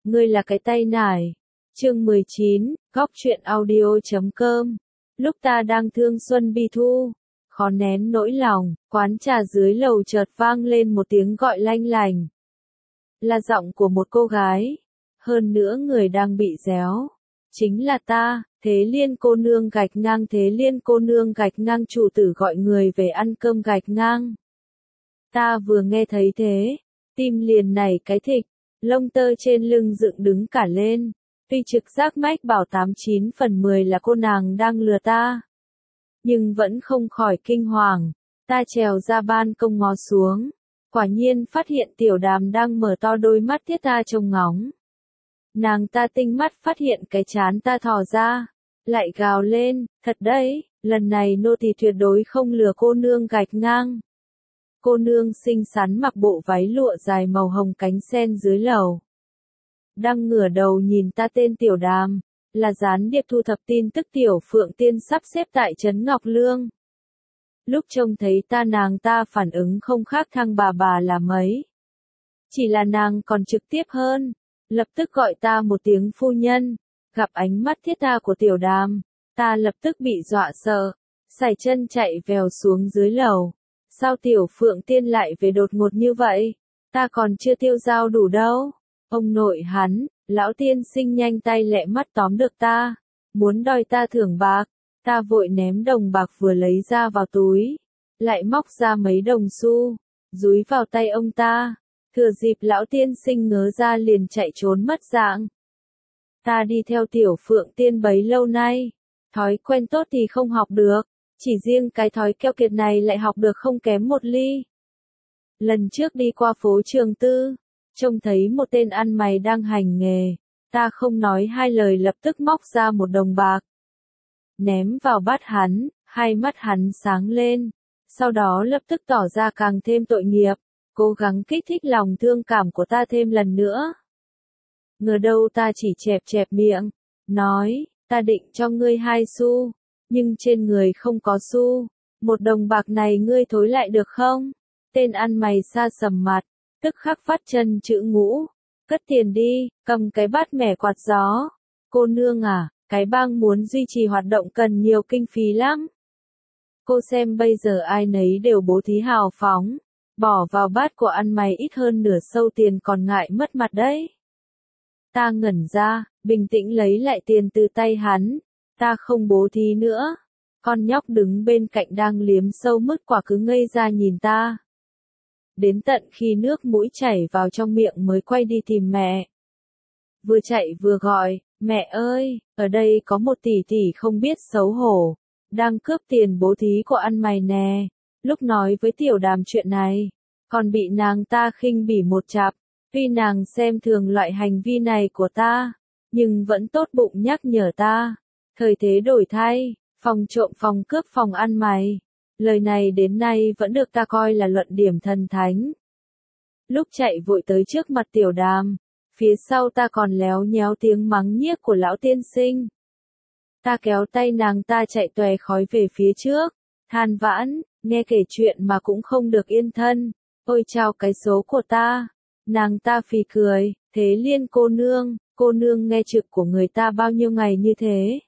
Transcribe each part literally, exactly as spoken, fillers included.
ngươi là cái tay nải. Chương mười chín, góc truyện audio chấm com. Lúc ta đang thương xuân bi thu, khó nén nỗi lòng, quán trà dưới lầu chợt vang lên một tiếng gọi lanh lành. Là giọng của một cô gái, hơn nữa người đang bị réo. Chính là ta, Thế Liên cô nương gạch ngang Thế Liên cô nương gạch ngang chủ tử gọi người về ăn cơm gạch ngang. Ta vừa nghe thấy thế, tim liền nảy cái thịch, lông tơ trên lưng dựng đứng cả lên. Tuy trực giác mách bảo tám chín phần mười là cô nàng đang lừa ta, nhưng vẫn không khỏi kinh hoàng. Ta trèo ra ban công ngó xuống, quả nhiên phát hiện Tiểu Đàm đang mở to đôi mắt thiết ta trông ngóng. Nàng ta tinh mắt phát hiện cái trán ta thò ra, lại gào lên, thật đấy, lần này nô tỳ tuyệt đối không lừa cô nương gạch ngang. Cô nương xinh xắn mặc bộ váy lụa dài màu hồng cánh sen dưới lầu. Đang ngửa đầu nhìn ta tên Tiểu Đàm, là gián điệp thu thập tin tức Tiểu Phượng Tiên sắp xếp tại Trấn Ngọc Lương. Lúc trông thấy ta nàng ta phản ứng không khác thằng bà bà là mấy. Chỉ là nàng còn trực tiếp hơn, lập tức gọi ta một tiếng phu nhân, gặp ánh mắt thiết tha của Tiểu Đàm, ta lập tức bị dọa sợ, sải chân chạy vèo xuống dưới lầu. Sao Tiểu Phượng Tiên lại về đột ngột như vậy? Ta còn chưa tiêu dao đủ đâu. Ông nội hắn, lão tiên sinh nhanh tay lẹ mắt tóm được ta, muốn đòi ta thưởng bạc. Ta vội ném đồng bạc vừa lấy ra vào túi, lại móc ra mấy đồng xu, dúi vào tay ông ta. Thừa dịp lão tiên sinh ngớ ra liền chạy trốn mất dạng. Ta đi theo Tiểu Phượng Tiên bấy lâu nay, thói quen tốt thì không học được, chỉ riêng cái thói keo kiệt này lại học được không kém một ly. Lần trước đi qua phố Trường Tư, trông thấy một tên ăn mày đang hành nghề, ta không nói hai lời lập tức móc ra một đồng bạc, ném vào bát hắn, hai mắt hắn sáng lên, sau đó lập tức tỏ ra càng thêm tội nghiệp, cố gắng kích thích lòng thương cảm của ta thêm lần nữa. Ngờ đâu ta chỉ chẹp chẹp miệng, nói, ta định cho ngươi hai xu, nhưng trên người không có xu, một đồng bạc này ngươi thối lại được không? Tên ăn mày sa sầm mặt, tức khắc phát chân chữ ngũ, cất tiền đi, cầm cái bát mẻ quạt gió. Cô nương à, cái bang muốn duy trì hoạt động cần nhiều kinh phí lắm. Cô xem bây giờ ai nấy đều bố thí hào phóng, bỏ vào bát của ăn mày ít hơn nửa sâu tiền còn ngại mất mặt đấy. Ta ngẩn ra, bình tĩnh lấy lại tiền từ tay hắn, ta không bố thí nữa. Con nhóc đứng bên cạnh đang liếm sâu mứt quả cứ ngây ra nhìn ta. Đến tận khi nước mũi chảy vào trong miệng mới quay đi tìm mẹ. Vừa chạy vừa gọi, mẹ ơi, ở đây có một tỷ tỷ không biết xấu hổ, đang cướp tiền bố thí của ăn mày nè. Lúc nói với Tiểu Đàm chuyện này, còn bị nàng ta khinh bỉ một chặp. Tuy nàng xem thường loại hành vi này của ta, nhưng vẫn tốt bụng nhắc nhở ta. Thời thế đổi thay, phòng trộm phòng cướp phòng ăn mày. Lời này đến nay vẫn được ta coi là luận điểm thần thánh. Lúc chạy vội tới trước mặt Tiểu Đàm, phía sau ta còn léo nhéo tiếng mắng nhiếc của lão tiên sinh. Ta kéo tay nàng ta chạy tòe khói về phía trước, than vãn, nghe kể chuyện mà cũng không được yên thân. Ôi chao cái số của ta. Nàng ta phì cười, Thế Liên cô nương, cô nương nghe trực của người ta bao nhiêu ngày như thế.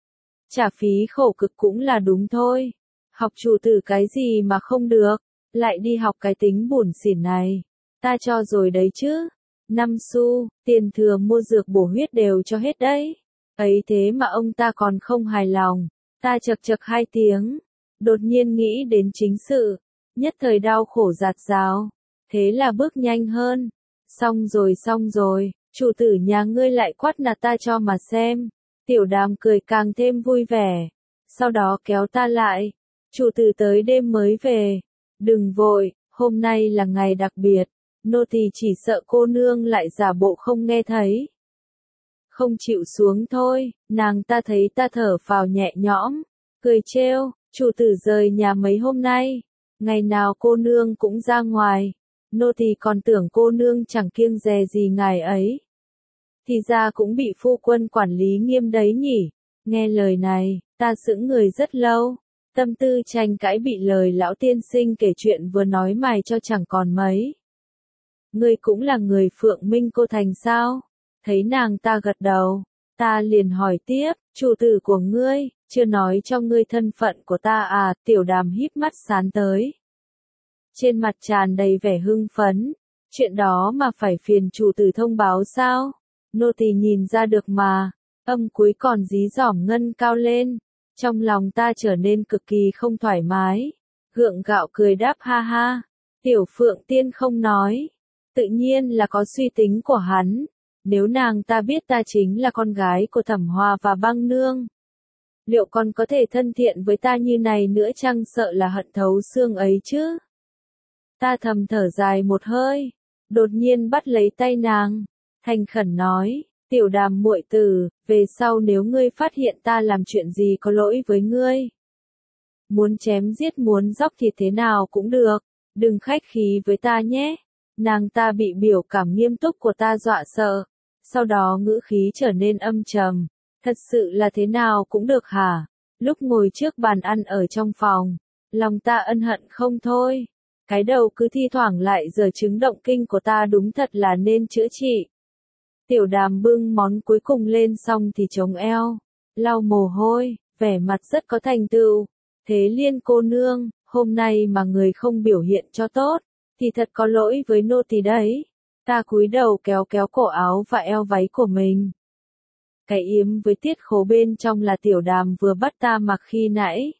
Trả phí khổ cực cũng là đúng thôi. Học chủ tử cái gì mà không được, lại đi học cái tính bủn xỉn này. Ta cho rồi đấy chứ. Năm xu, tiền thừa mua dược bổ huyết đều cho hết đấy. Ấy thế mà ông ta còn không hài lòng. Ta chật chật hai tiếng. Đột nhiên nghĩ đến chính sự. Nhất thời đau khổ giạt rào. Thế là bước nhanh hơn. Xong rồi xong rồi, chủ tử nhà ngươi lại quát nạt ta cho mà xem. Tiểu Đàm cười càng thêm vui vẻ. Sau đó kéo ta lại. Chủ tử tới đêm mới về. Đừng vội, hôm nay là ngày đặc biệt. Nô tỳ chỉ sợ cô nương lại giả bộ không nghe thấy. Không chịu xuống thôi, nàng ta thấy ta thở phào nhẹ nhõm. Cười trêu, chủ tử rời nhà mấy hôm nay. Ngày nào cô nương cũng ra ngoài. Nô tỳ còn tưởng cô nương chẳng kiêng dè gì ngài ấy. Thì ra cũng bị phu quân quản lý nghiêm đấy nhỉ. Nghe lời này, ta sững người rất lâu. Tâm tư tranh cãi bị lời lão tiên sinh kể chuyện vừa nói mài cho chẳng còn mấy. Ngươi cũng là người Phượng Minh Cô Thành sao? Thấy nàng ta gật đầu, ta liền hỏi tiếp, chủ tử của ngươi, chưa nói cho ngươi thân phận của ta à, Tiểu Đàm híp mắt sán tới. Trên mặt tràn đầy vẻ hưng phấn, chuyện đó mà phải phiền chủ tử thông báo sao? Nô tỳ nhìn ra được mà, âm cuối còn dí dỏm ngân cao lên, trong lòng ta trở nên cực kỳ không thoải mái. Gượng gạo cười đáp ha ha, Tiểu Phượng Tiên không nói, tự nhiên là có suy tính của hắn, nếu nàng ta biết ta chính là con gái của Thẩm Hòa và Băng Nương, liệu còn có thể thân thiện với ta như này nữa chăng, sợ là hận thấu xương ấy chứ. Ta thầm thở dài một hơi, đột nhiên bắt lấy tay nàng, thành khẩn nói, Tiểu Đàm muội tử, về sau nếu ngươi phát hiện ta làm chuyện gì có lỗi với ngươi, muốn chém giết muốn dóc thịt thế nào cũng được, đừng khách khí với ta nhé. Nàng ta bị biểu cảm nghiêm túc của ta dọa sợ, sau đó ngữ khí trở nên âm trầm, thật sự là thế nào cũng được hả? Lúc ngồi trước bàn ăn ở trong phòng, lòng ta ân hận không thôi, cái đầu cứ thi thoảng lại giờ chứng động kinh của ta đúng thật là nên chữa trị. Tiểu Đàm bưng món cuối cùng lên xong thì chống eo, lau mồ hôi, vẻ mặt rất có thành tựu. Thế Liên cô nương, hôm nay mà người không biểu hiện cho tốt, thì thật có lỗi với nô tỳ đấy. Ta cúi đầu kéo kéo cổ áo và eo váy của mình. Cái yếm với tiết khố bên trong là Tiểu Đàm vừa bắt ta mặc khi nãy.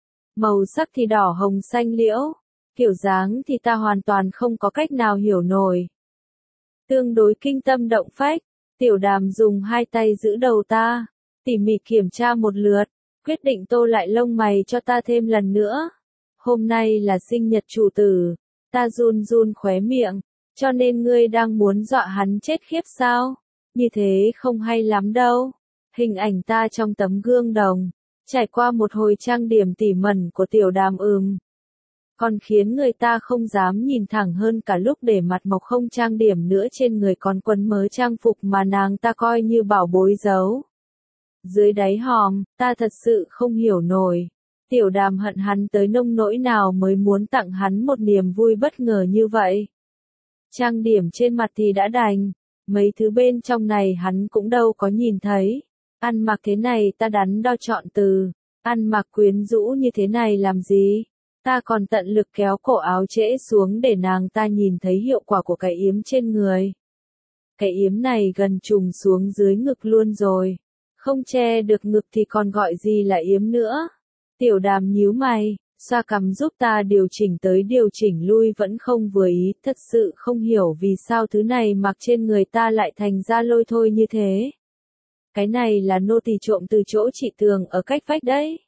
Màu sắc thì đỏ hồng xanh liễu, kiểu dáng thì ta hoàn toàn không có cách nào hiểu nổi. Tương đối kinh tâm động phách, Tiểu Đàm dùng hai tay giữ đầu ta, tỉ mỉ kiểm tra một lượt, quyết định tô lại lông mày cho ta thêm lần nữa. Hôm nay là sinh nhật chủ tử, ta run run khóe miệng, cho nên ngươi đang muốn dọa hắn chết khiếp sao? Như thế không hay lắm đâu. Hình ảnh ta trong tấm gương đồng, trải qua một hồi trang điểm tỉ mẩn của Tiểu Đàm ừm. Còn khiến người ta không dám nhìn thẳng hơn cả lúc để mặt mộc không trang điểm nữa, trên người còn quấn mớ trang phục mà nàng ta coi như bảo bối giấu. Dưới đáy hòm, ta thật sự không hiểu nổi. Tiểu Đàm hận hắn tới nông nỗi nào mới muốn tặng hắn một niềm vui bất ngờ như vậy. Trang điểm trên mặt thì đã đành, mấy thứ bên trong này hắn cũng đâu có nhìn thấy. Ăn mặc thế này ta đắn đo chọn từ, ăn mặc quyến rũ như thế này làm gì? Ta còn tận lực kéo cổ áo trễ xuống để nàng ta nhìn thấy hiệu quả của cái yếm trên người. Cái yếm này gần trùng xuống dưới ngực luôn rồi. Không che được ngực thì còn gọi gì là yếm nữa. Tiểu Đàm nhíu mày, xoa cằm giúp ta điều chỉnh tới điều chỉnh lui vẫn không vừa ý, thật sự không hiểu vì sao thứ này mặc trên người ta lại thành ra lôi thôi như thế. Cái này là nô tỳ trộm từ chỗ chị Tường ở cách vách đấy.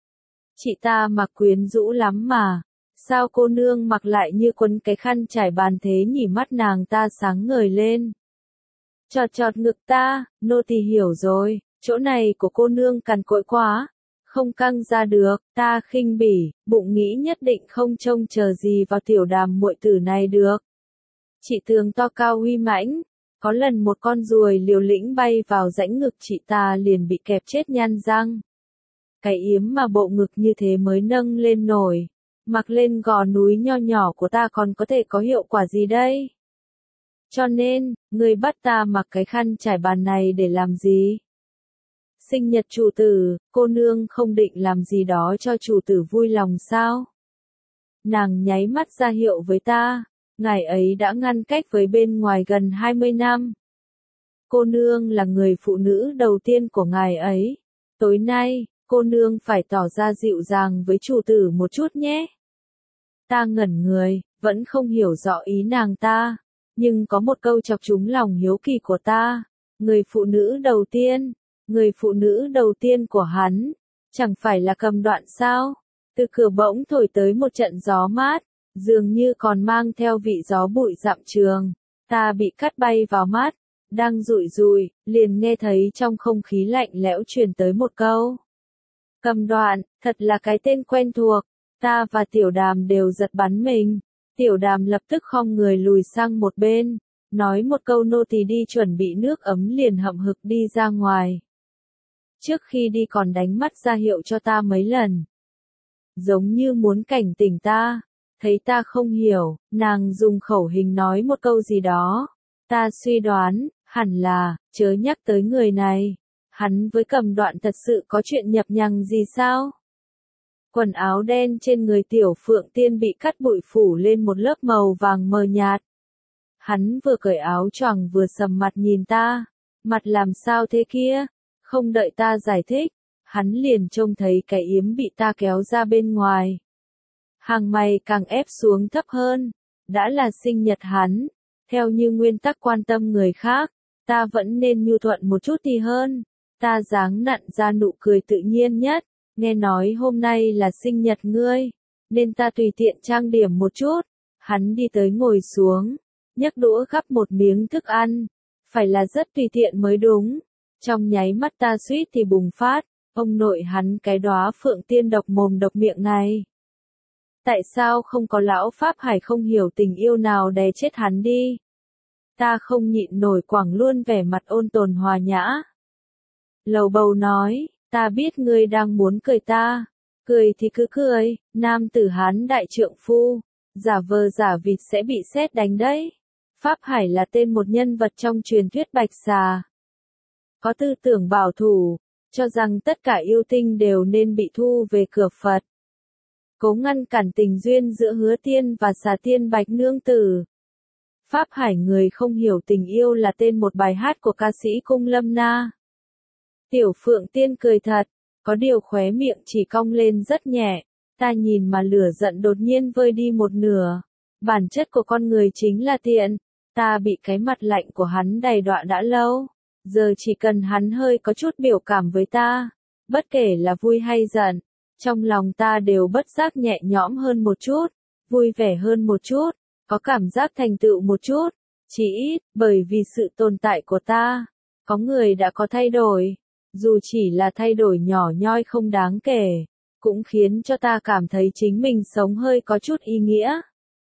Chị ta mặc quyến rũ lắm mà, sao cô nương mặc lại như quấn cái khăn trải bàn thế nhỉ? Mắt nàng ta sáng ngời lên. Chọt chọt ngực ta, nô tỳ hiểu rồi, chỗ này của cô nương cằn cỗi quá, không căng ra được. Ta khinh bỉ, bụng nghĩ nhất định không trông chờ gì vào Tiểu Đàm muội tử này được. Chị Tường to cao uy mãnh, có lần một con ruồi liều lĩnh bay vào rãnh ngực chị ta liền bị kẹp chết nhăn răng. Cái yếm mà bộ ngực như thế mới nâng lên nổi, mặc lên gò núi nho nhỏ của ta còn có thể có hiệu quả gì đây? Cho nên, ngươi bắt ta mặc cái khăn trải bàn này để làm gì? Sinh nhật chủ tử, cô nương không định làm gì đó cho chủ tử vui lòng sao? Nàng nháy mắt ra hiệu với ta, ngài ấy đã ngăn cách với bên ngoài gần hai mươi năm. Cô nương là người phụ nữ đầu tiên của ngài ấy. Tối nay, cô nương phải tỏ ra dịu dàng với chủ tử một chút nhé. Ta ngẩn người, vẫn không hiểu rõ ý nàng ta, nhưng có một câu chọc trúng lòng hiếu kỳ của ta. Người phụ nữ đầu tiên, người phụ nữ đầu tiên của hắn, chẳng phải là Cầm Đoạn sao? Từ cửa bỗng thổi tới một trận gió mát, dường như còn mang theo vị gió bụi dặm trường. Ta bị cắt bay vào mắt, đang rụi rụi, liền nghe thấy trong không khí lạnh lẽo truyền tới một câu. Cầm Đoạn, thật là cái tên quen thuộc. Ta và Tiểu Đàm đều giật bắn mình. Tiểu Đàm lập tức khom người lùi sang một bên, nói một câu nô tỳ đi chuẩn bị nước ấm liền hậm hực đi ra ngoài. Trước khi đi còn đánh mắt ra hiệu cho ta mấy lần, giống như muốn cảnh tỉnh ta. Thấy ta không hiểu, nàng dùng khẩu hình nói một câu gì đó. Ta suy đoán, Hẳn là, chớ nhắc tới người này. Hắn với Cầm Đoạn thật sự có chuyện nhập nhằng gì sao? Quần áo đen trên người Tiểu Phượng Tiên bị cắt bụi phủ lên một lớp màu vàng mờ nhạt. Hắn vừa cởi áo choàng vừa sầm mặt nhìn ta. Mặt làm sao thế kia? Không đợi ta giải thích, hắn liền trông thấy cái yếm bị ta kéo ra bên ngoài. Hàng mày càng ép xuống thấp hơn. Đã là sinh nhật hắn. Theo như nguyên tắc quan tâm người khác, ta vẫn nên nhu thuận một chút thì hơn. Ta dáng nặn ra nụ cười tự nhiên nhất. Nghe nói hôm nay là sinh nhật ngươi, nên ta tùy tiện trang điểm một chút. Hắn đi tới ngồi xuống, nhấc đũa gắp một miếng thức ăn. Phải là rất tùy tiện mới đúng. Trong nháy mắt ta suýt thì bùng phát. Ông nội hắn cái đóa Phượng Tiên độc mồm độc miệng này. Tại sao không có lão Pháp Hải không hiểu tình yêu nào đè chết hắn đi? Ta không nhịn nổi quẳng luôn vẻ mặt ôn tồn hòa nhã. Lầu bầu nói, ta biết ngươi đang muốn cười ta. Cười thì cứ cười, nam tử Hán đại trượng phu. Giả vờ giả vịt sẽ bị sét đánh đấy. Pháp Hải là tên một nhân vật trong truyền thuyết Bạch Xà. Có tư tưởng bảo thủ, cho rằng tất cả yêu tinh đều nên bị thu về cửa Phật. Cố ngăn cản tình duyên giữa Hứa Tiên và Xà Tiên Bạch Nương Tử. Pháp Hải người không hiểu tình yêu là tên một bài hát của ca sĩ Cung Lâm Na. Tiểu Phượng Tiên cười thật, có điều khóe miệng chỉ cong lên rất nhẹ. Ta nhìn mà lửa giận đột nhiên vơi đi một nửa. Bản chất của con người chính là tiện. Ta bị cái mặt lạnh của hắn đầy đọa đã lâu. Giờ chỉ cần hắn hơi có chút biểu cảm với ta, bất kể là vui hay giận, trong lòng ta đều bất giác nhẹ nhõm hơn một chút, vui vẻ hơn một chút, có cảm giác thành tựu một chút. Chỉ ít, bởi vì sự tồn tại của ta, có người đã có thay đổi. Dù chỉ là thay đổi nhỏ nhoi không đáng kể, cũng khiến cho ta cảm thấy chính mình sống hơi có chút ý nghĩa.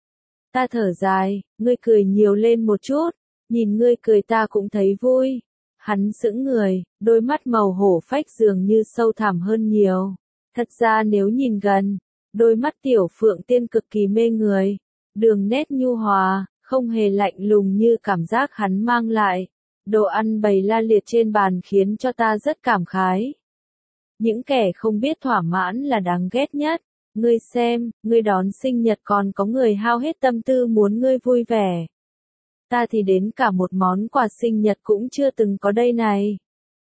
Ta thở dài, ngươi cười nhiều lên một chút, nhìn ngươi cười ta cũng thấy vui. Hắn sững người, đôi mắt màu hổ phách dường như sâu thẳm hơn nhiều. Thật ra nếu nhìn gần, đôi mắt Tiểu Phượng Tiên cực kỳ mê người. Đường nét nhu hòa, không hề lạnh lùng như cảm giác hắn mang lại. Đồ ăn bày la liệt trên bàn khiến cho ta rất cảm khái. Những kẻ không biết thỏa mãn là đáng ghét nhất. Ngươi xem, ngươi đón sinh nhật còn có người hao hết tâm tư muốn ngươi vui vẻ. Ta thì đến cả một món quà sinh nhật cũng chưa từng có đây này.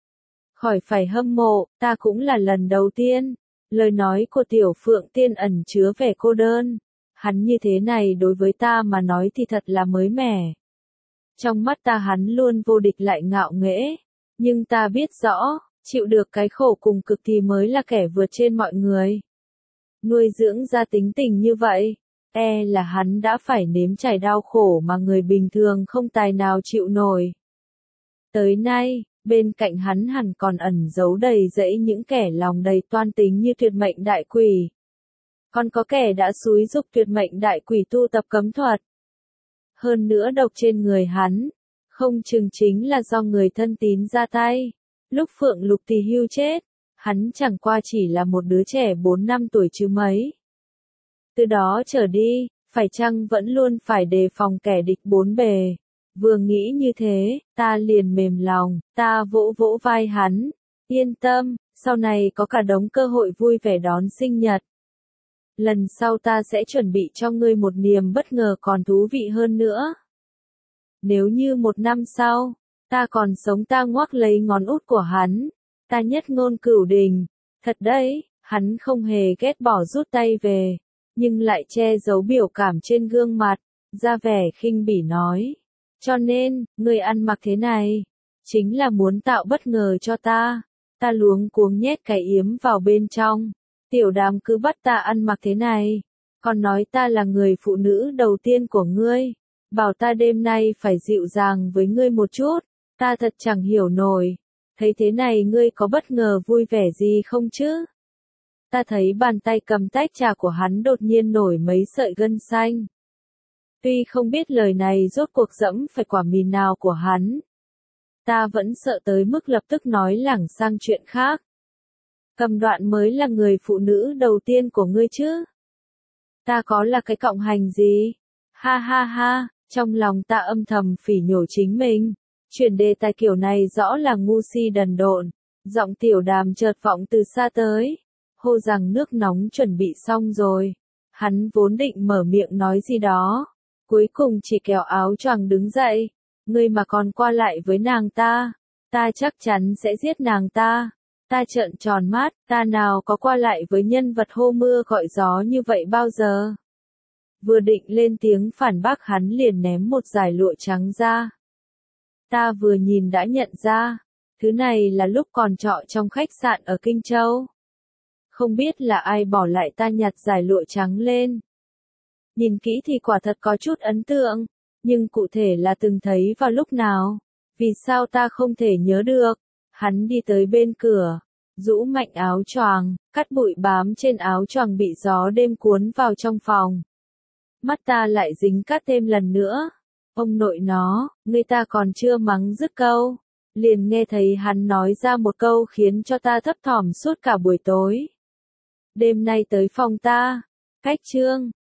Khỏi phải hâm mộ, ta cũng là lần đầu tiên. Lời nói của Tiểu Phượng Tiên ẩn chứa vẻ cô đơn. Hắn như thế này đối với ta mà nói thì thật là mới mẻ. Trong mắt ta hắn luôn vô địch lại ngạo nghễ. Nhưng ta biết rõ, chịu được cái khổ cùng cực thì mới là kẻ vượt trên mọi người. Nuôi dưỡng ra tính tình như vậy, e là hắn đã phải nếm trải đau khổ mà người bình thường không tài nào chịu nổi. Tới nay, bên cạnh hắn hẳn còn ẩn giấu đầy rẫy những kẻ lòng đầy toan tính như Tuyệt Mệnh Đại Quỷ. Còn có kẻ đã xúi giục Tuyệt Mệnh Đại Quỷ tu tập cấm thuật. Hơn nữa độc trên người hắn, không chừng chính là do người thân tín ra tay. Lúc Phượng Lục Tỳ hưu chết, hắn chẳng qua chỉ là một đứa trẻ bốn năm tuổi chứ mấy. Từ đó trở đi, phải chăng vẫn luôn phải đề phòng kẻ địch bốn bề. Vừa nghĩ như thế, ta liền mềm lòng, ta vỗ vỗ vai hắn. Yên tâm, sau này có cả đống cơ hội vui vẻ đón sinh nhật. Lần sau ta sẽ chuẩn bị cho ngươi một niềm bất ngờ còn thú vị hơn nữa. Nếu như một năm sau, ta còn sống ta ngoắc lấy ngón út của hắn. Ta nhất ngôn cửu đình. Thật đấy, hắn không hề ghét bỏ rút tay về. Nhưng lại che giấu biểu cảm trên gương mặt. Ra vẻ khinh bỉ nói. Cho nên, ngươi ăn mặc thế này. Chính là muốn tạo bất ngờ cho ta. Ta luống cuống nhét cái yếm vào bên trong. Tiểu Đàm cứ bắt ta ăn mặc thế này. Còn nói ta là người phụ nữ đầu tiên của ngươi. Bảo ta đêm nay phải dịu dàng với ngươi một chút. Ta thật chẳng hiểu nổi. Thấy thế này ngươi có bất ngờ vui vẻ gì không chứ? Ta thấy bàn tay cầm tách trà của hắn đột nhiên nổi mấy sợi gân xanh. Tuy không biết lời này rốt cuộc dẫm phải quả mìn nào của hắn. Ta vẫn sợ tới mức lập tức nói lảng sang chuyện khác. Cầm Đoạn mới là người phụ nữ đầu tiên của ngươi chứ? Ta có là cái cọng hành gì? Ha ha ha, trong lòng ta âm thầm phỉ nhổ chính mình. Chuyển đề tài kiểu này rõ là ngu si đần độn. Giọng Tiểu Đàm chợt vọng từ xa tới. Hô rằng nước nóng chuẩn bị xong rồi. Hắn vốn định mở miệng nói gì đó. Cuối cùng chỉ kéo áo choàng đứng dậy. Ngươi mà còn qua lại với nàng ta. Ta chắc chắn sẽ giết nàng ta. Ta trợn tròn mắt, ta nào có qua lại với nhân vật hô mưa gọi gió như vậy bao giờ. Vừa định lên tiếng phản bác hắn liền ném một dải lụa trắng ra. Ta vừa nhìn đã nhận ra, thứ này là lúc còn trọ trong khách sạn ở Kinh Châu. Không biết là ai bỏ lại ta nhặt dải lụa trắng lên. Nhìn kỹ thì quả thật có chút ấn tượng, nhưng cụ thể là từng thấy vào lúc nào, vì sao ta không thể nhớ được. Hắn đi tới bên cửa, rũ mạnh áo choàng, cắt bụi bám trên áo choàng bị gió đêm cuốn vào trong phòng. Mắt ta lại dính cát thêm lần nữa. Ông nội nó, người ta còn chưa mắng dứt câu. Liền nghe thấy hắn nói ra một câu khiến cho ta thấp thỏm suốt cả buổi tối. Đêm nay tới phòng ta. Cách chương.